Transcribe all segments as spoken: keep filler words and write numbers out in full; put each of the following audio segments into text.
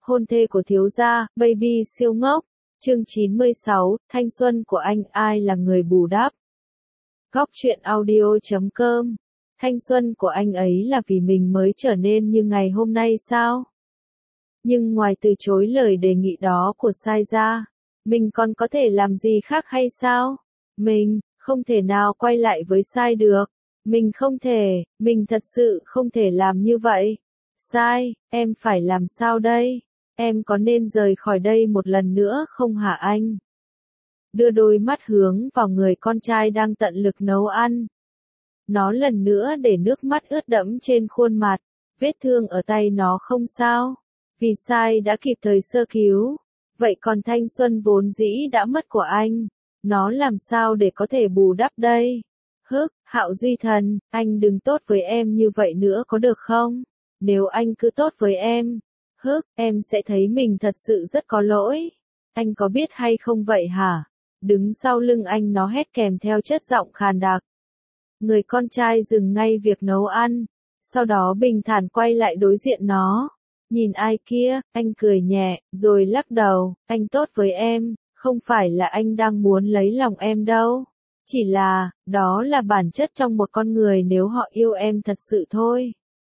hôn thê của thiếu gia, baby siêu ngốc. Chương chín mươi sáu, thanh xuân của anh, ai là người bù đắp? Góc truyện audio chấm com. Thanh xuân của anh ấy là vì mình mới trở nên như ngày hôm nay sao? Nhưng ngoài từ chối lời đề nghị đó của Sai ra, mình còn có thể làm gì khác hay sao? Mình không thể nào quay lại với Sai được. Mình không thể, mình thật sự không thể làm như vậy. Sai, em phải làm sao đây? Em có nên rời khỏi đây một lần nữa không hả anh? Đưa đôi mắt hướng vào người con trai đang tận lực nấu ăn. Nó lần nữa để nước mắt ướt đẫm trên khuôn mặt, vết thương ở tay nó không sao. Vì Sai đã kịp thời sơ cứu. Vậy còn thanh xuân vốn dĩ đã mất của anh, nó làm sao để có thể bù đắp đây? Hức, Hạo Duy Thần, anh đừng tốt với em như vậy nữa có được không? Nếu anh cứ tốt với em, hức, em sẽ thấy mình thật sự rất có lỗi. Anh có biết hay không vậy hả? Đứng sau lưng anh nó hét kèm theo chất giọng khàn đặc. Người con trai dừng ngay việc nấu ăn, sau đó bình thản quay lại đối diện nó. Nhìn ai kia, anh cười nhẹ, rồi lắc đầu, anh tốt với em, không phải là anh đang muốn lấy lòng em đâu. Chỉ là, đó là bản chất trong một con người nếu họ yêu em thật sự thôi.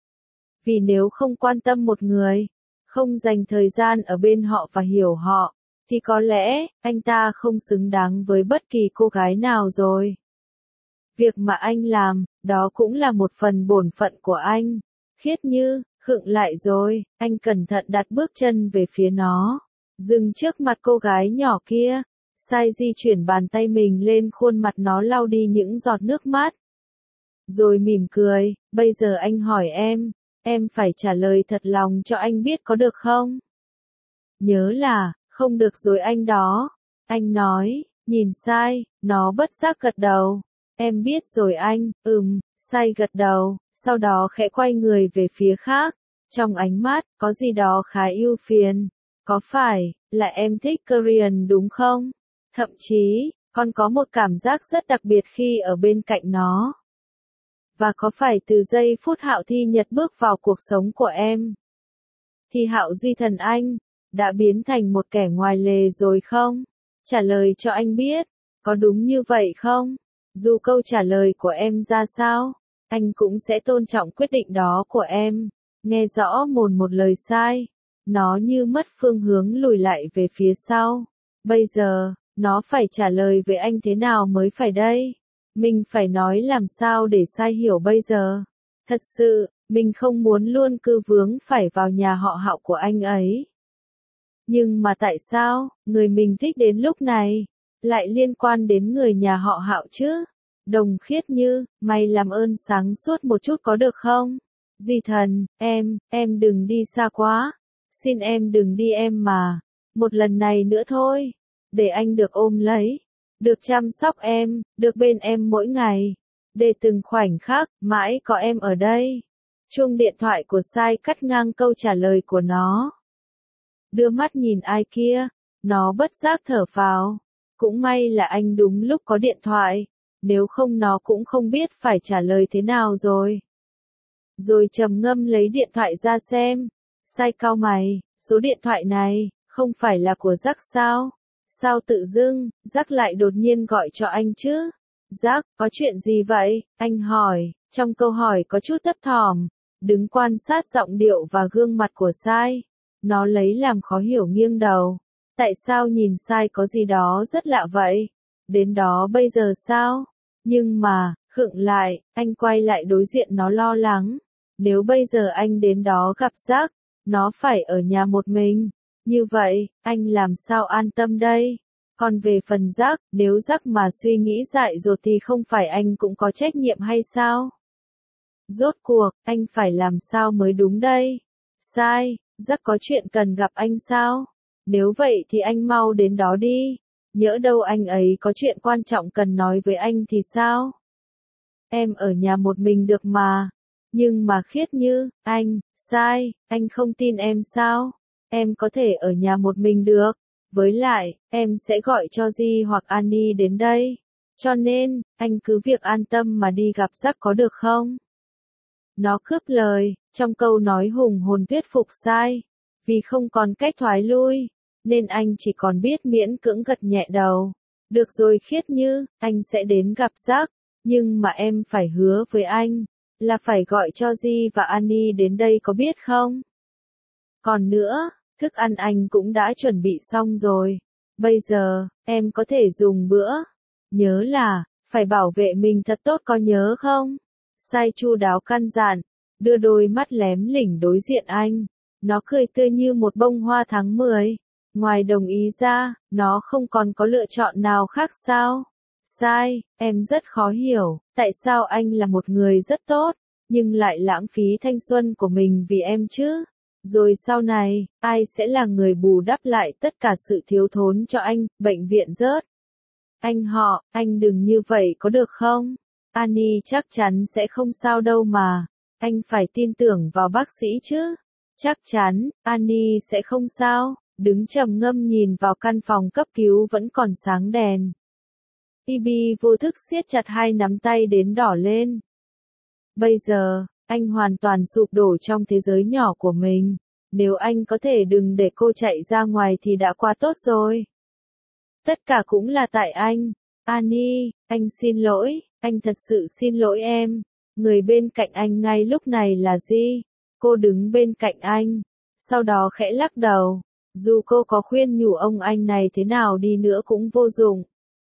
Vì nếu không quan tâm một người, không dành thời gian ở bên họ và hiểu họ, thì có lẽ, anh ta không xứng đáng với bất kỳ cô gái nào rồi. Việc mà anh làm, đó cũng là một phần bổn phận của anh. Khiết Như, khựng lại rồi, anh cẩn thận đặt bước chân về phía nó. Dừng trước mặt cô gái nhỏ kia. Sai di chuyển bàn tay mình lên khuôn mặt nó lau đi những giọt nước mắt. Rồi mỉm cười, bây giờ anh hỏi em, em phải trả lời thật lòng cho anh biết có được không? Nhớ là, không được rồi anh đó. Anh nói, nhìn Sai, nó bất giác gật đầu. Em biết rồi anh, ừm, Sai gật đầu, sau đó khẽ quay người về phía khác. Trong ánh mắt, có gì đó khá ưu phiền. Có phải, là em thích Korean đúng không? Thậm chí, con có một cảm giác rất đặc biệt khi ở bên cạnh nó. Và có phải từ giây phút Hạo Thi Nhật bước vào cuộc sống của em, thì Hạo Duy Thần anh, đã biến thành một kẻ ngoài lề rồi không? Trả lời cho anh biết, có đúng như vậy không? Dù câu trả lời của em ra sao, anh cũng sẽ tôn trọng quyết định đó của em. Nghe rõ mồn một lời Sai, nó như mất phương hướng lùi lại về phía sau. Bây giờ, nó phải trả lời với anh thế nào mới phải đây? Mình phải nói làm sao để Sai hiểu bây giờ? Thật sự, mình không muốn luôn cứ vướng phải vào nhà họ Hạo của anh ấy. Nhưng mà tại sao, người mình thích đến lúc này, lại liên quan đến người nhà họ Hạo chứ? Đồng Khiết Như, mày làm ơn sáng suốt một chút có được không? Duy Thần, em, em đừng đi xa quá. Xin em đừng đi em mà. Một lần này nữa thôi. Để anh được ôm lấy. Được chăm sóc em, được bên em mỗi ngày. Để từng khoảnh khắc, mãi có em ở đây. Chuông điện thoại của Sai cắt ngang câu trả lời của nó. Đưa mắt nhìn ai kia, nó bất giác thở phào. Cũng may là anh đúng lúc có điện thoại. Nếu không nó cũng không biết phải trả lời thế nào rồi. Rồi trầm ngâm lấy điện thoại ra xem. Sai cau mày, số điện thoại này, không phải là của Jack sao? Sao tự dưng, Jack lại đột nhiên gọi cho anh chứ? Jack, có chuyện gì vậy? Anh hỏi, trong câu hỏi có chút thấp thỏm. Đứng quan sát giọng điệu và gương mặt của Sai. Nó lấy làm khó hiểu nghiêng đầu. Tại sao nhìn Sai có gì đó rất lạ vậy? Đến đó bây giờ sao? Nhưng mà, khựng lại, anh quay lại đối diện nó lo lắng. Nếu bây giờ anh đến đó gặp Jack, nó phải ở nhà một mình. Như vậy, anh làm sao an tâm đây? Còn về phần Jack, nếu Jack mà suy nghĩ dại dột thì không phải anh cũng có trách nhiệm hay sao? Rốt cuộc, anh phải làm sao mới đúng đây? Sai, Jack có chuyện cần gặp anh sao? Nếu vậy thì anh mau đến đó đi. Nhỡ đâu anh ấy có chuyện quan trọng cần nói với anh thì sao? Em ở nhà một mình được mà. Nhưng mà Khiết Như, anh, Sai, anh không tin em sao? Em có thể ở nhà một mình được. Với lại, em sẽ gọi cho Di hoặc Annie đến đây. Cho nên, anh cứ việc an tâm mà đi gặp Jack có được không? Nó cướp lời, trong câu nói hùng hồn thuyết phục Sai. Vì không còn cách thoái lui, nên anh chỉ còn biết miễn cưỡng gật nhẹ đầu. Được rồi Khiết Như, anh sẽ đến gặp Jack, nhưng mà em phải hứa với anh, là phải gọi cho Di và Annie đến đây có biết không? Còn nữa, thức ăn anh cũng đã chuẩn bị xong rồi. Bây giờ, em có thể dùng bữa. Nhớ là, phải bảo vệ mình thật tốt có nhớ không? Sai chu đáo căn dặn, đưa đôi mắt lém lỉnh đối diện anh. Nó cười tươi như một bông hoa tháng mười. Ngoài đồng ý ra, nó không còn có lựa chọn nào khác sao? Sai, em rất khó hiểu, tại sao anh là một người rất tốt, nhưng lại lãng phí thanh xuân của mình vì em chứ? Rồi sau này, ai sẽ là người bù đắp lại tất cả sự thiếu thốn cho anh, bệnh viện rớt? Anh họ, anh đừng như vậy có được không? Annie chắc chắn sẽ không sao đâu mà. Anh phải tin tưởng vào bác sĩ chứ. Chắc chắn, Annie sẽ không sao. Đứng trầm ngâm nhìn vào căn phòng cấp cứu vẫn còn sáng đèn. Ibi vô thức siết chặt hai nắm tay đến đỏ lên. Bây giờ, anh hoàn toàn sụp đổ trong thế giới nhỏ của mình. Nếu anh có thể đừng để cô chạy ra ngoài thì đã quá tốt rồi. Tất cả cũng là tại anh. Annie, anh xin lỗi, anh thật sự xin lỗi em. Người bên cạnh anh ngay lúc này là Di. Cô đứng bên cạnh anh, sau đó khẽ lắc đầu. Dù cô có khuyên nhủ ông anh này thế nào đi nữa cũng vô dụng.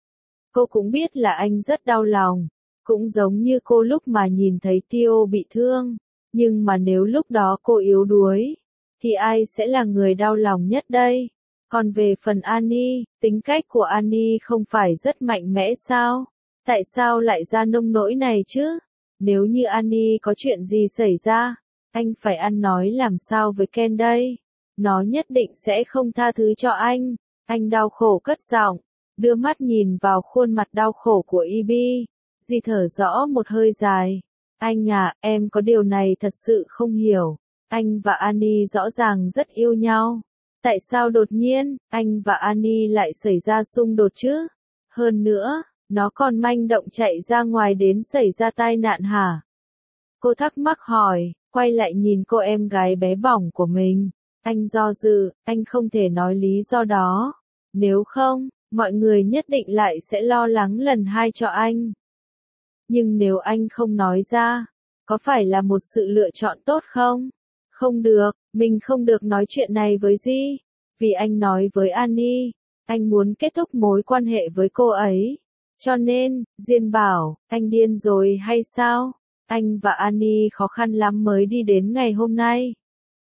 Cô cũng biết là anh rất đau lòng, cũng giống như cô lúc mà nhìn thấy Tio bị thương. Nhưng mà nếu lúc đó cô yếu đuối, thì ai sẽ là người đau lòng nhất đây? Còn về phần Annie, tính cách của Annie không phải rất mạnh mẽ sao? Tại sao lại ra nông nỗi này chứ? Nếu như Annie có chuyện gì xảy ra, anh phải ăn nói làm sao với Ken đây? Nó nhất định sẽ không tha thứ cho anh. Anh đau khổ cất giọng, đưa mắt nhìn vào khuôn mặt đau khổ của Ibi. Di thở rõ một hơi dài. Anh à, em có điều này thật sự không hiểu. Anh và Annie rõ ràng rất yêu nhau. Tại sao đột nhiên, anh và Annie lại xảy ra xung đột chứ? Hơn nữa, nó còn manh động chạy ra ngoài đến xảy ra tai nạn hả? Cô thắc mắc hỏi, quay lại nhìn cô em gái bé bỏng của mình. Anh do dự, anh không thể nói lý do đó. Nếu không, mọi người nhất định lại sẽ lo lắng lần hai cho anh. Nhưng nếu anh không nói ra, có phải là một sự lựa chọn tốt không? Không được, mình không được nói chuyện này với Di. Vì anh nói với Annie, anh muốn kết thúc mối quan hệ với cô ấy. Cho nên, Diên bảo, anh điên rồi hay sao? Anh và Annie khó khăn lắm mới đi đến ngày hôm nay.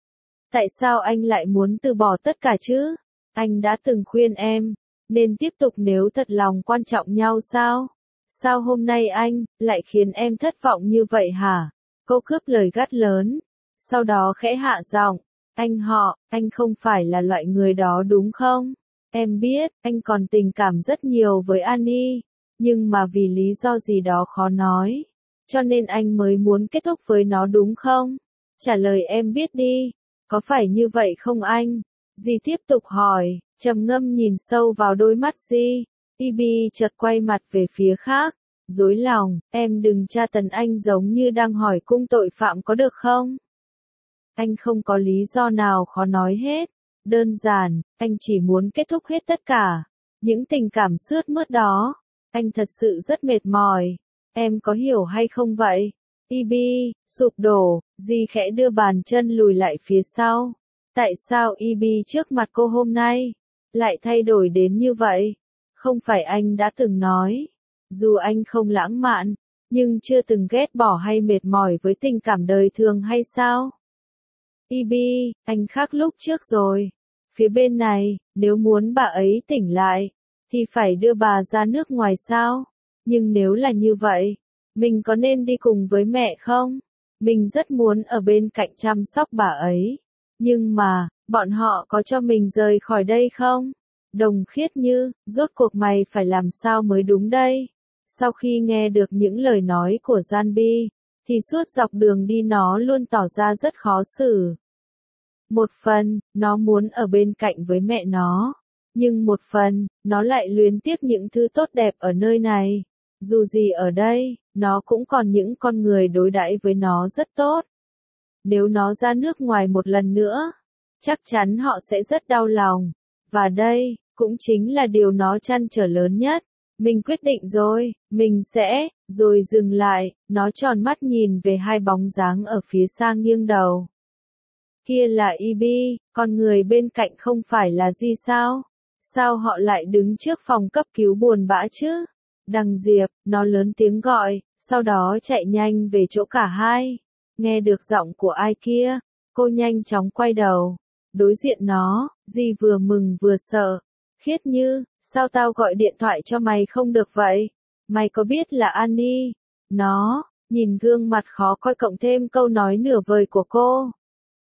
Tại sao anh lại muốn từ bỏ tất cả chứ? Anh đã từng khuyên em, nên tiếp tục nếu thật lòng quan trọng nhau sao? Sao hôm nay anh, lại khiến em thất vọng như vậy hả? Cô cướp lời gắt lớn. Sau đó khẽ hạ giọng. Anh họ, anh không phải là loại người đó đúng không? Em biết, anh còn tình cảm rất nhiều với Annie. Nhưng mà vì lý do gì đó khó nói. Cho nên anh mới muốn kết thúc với nó đúng không? Trả lời em biết đi. Có phải như vậy không anh? Di tiếp tục hỏi, trầm ngâm nhìn sâu vào đôi mắt Di. Ibi chợt quay mặt về phía khác. Dối lòng, em đừng tra tấn anh giống như đang hỏi cung tội phạm có được không? Anh không có lý do nào khó nói hết. Đơn giản, anh chỉ muốn kết thúc hết tất cả. Những tình cảm sướt mướt đó. Anh thật sự rất mệt mỏi. Em có hiểu hay không vậy? Ibi, sụp đổ, Di khẽ đưa bàn chân lùi lại phía sau. Tại sao Ibi trước mặt cô hôm nay lại thay đổi đến như vậy? Không phải anh đã từng nói, dù anh không lãng mạn, nhưng chưa từng ghét bỏ hay mệt mỏi với tình cảm đời thường hay sao? Ibi, anh khác lúc trước rồi. Phía bên này, nếu muốn bà ấy tỉnh lại, thì phải đưa bà ra nước ngoài sao? Nhưng nếu là như vậy, mình có nên đi cùng với mẹ không? Mình rất muốn ở bên cạnh chăm sóc bà ấy. Nhưng mà, bọn họ có cho mình rời khỏi đây không? Đồng Khiết Như, rốt cuộc mày phải làm sao mới đúng đây? Sau khi nghe được những lời nói của Janbi, thì suốt dọc đường đi nó luôn tỏ ra rất khó xử. Một phần, nó muốn ở bên cạnh với mẹ nó. Nhưng một phần, nó lại luyến tiếc những thứ tốt đẹp ở nơi này. Dù gì ở đây, nó cũng còn những con người đối đãi với nó rất tốt. Nếu nó ra nước ngoài một lần nữa, chắc chắn họ sẽ rất đau lòng. Và đây, cũng chính là điều nó trăn trở lớn nhất. Mình quyết định rồi, mình sẽ, rồi dừng lại, nó tròn mắt nhìn về hai bóng dáng ở phía xa nghiêng đầu. Kia là Ivy, con người bên cạnh không phải là Di sao? Sao họ lại đứng trước phòng cấp cứu buồn bã chứ? Đằng Diệp, nó lớn tiếng gọi, sau đó chạy nhanh về chỗ cả hai. Nghe được giọng của ai kia, cô nhanh chóng quay đầu. Đối diện nó, Di vừa mừng vừa sợ. Khiết Như, sao tao gọi điện thoại cho mày không được vậy? Mày có biết là Annie? Nó, nhìn gương mặt khó coi cộng thêm câu nói nửa vời của cô.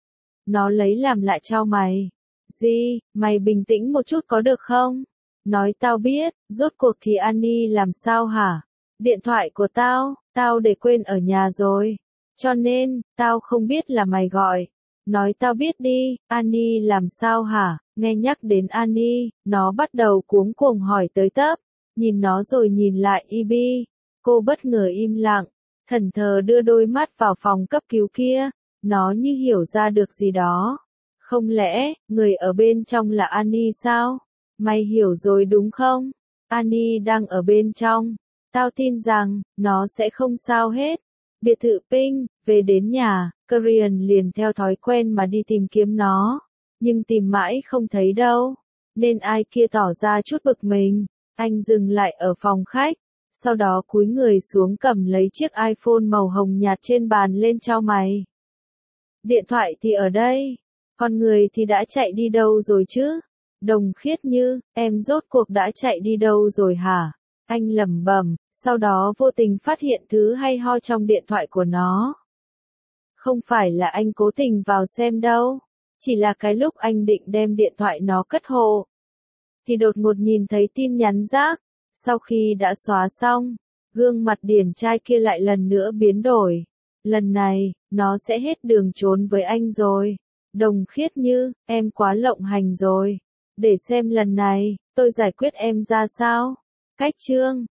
Nó lấy làm lạ cho mày. Di, mày bình tĩnh một chút có được không? Nói tao biết, rốt cuộc thì Annie làm sao hả? Điện thoại của tao, tao để quên ở nhà rồi. Cho nên, tao không biết là mày gọi. Nói tao biết đi, Annie làm sao hả? Nghe nhắc đến Annie, nó bắt đầu cuống cuồng hỏi tới tấp. Nhìn nó rồi nhìn lại Ivy. Cô bất ngờ im lặng, thẫn thờ đưa đôi mắt vào phòng cấp cứu kia. Nó như hiểu ra được gì đó. Không lẽ, người ở bên trong là Annie sao? Mày hiểu rồi đúng không? Annie đang ở bên trong. Tao tin rằng, nó sẽ không sao hết. Biệt thự Pink, về đến nhà, Korean liền theo thói quen mà đi tìm kiếm nó. Nhưng tìm mãi không thấy đâu. Nên ai kia tỏ ra chút bực mình. Anh dừng lại ở phòng khách. Sau đó cúi người xuống cầm lấy chiếc iPhone màu hồng nhạt trên bàn lên trao mày. Điện thoại thì ở đây. Con người thì đã chạy đi đâu rồi chứ? Đồng Khiết Như, em rốt cuộc đã chạy đi đâu rồi hả? Anh lẩm bẩm, sau đó vô tình phát hiện thứ hay ho trong điện thoại của nó. Không phải là anh cố tình vào xem đâu. Chỉ là cái lúc anh định đem điện thoại nó cất hộ. Thì đột ngột nhìn thấy tin nhắn rác. Sau khi đã xóa xong, gương mặt điển trai kia lại lần nữa biến đổi. Lần này, nó sẽ hết đường trốn với anh rồi. Đồng Khiết Như, em quá lộng hành rồi. Để xem lần này, tôi giải quyết em ra sao. Cách chương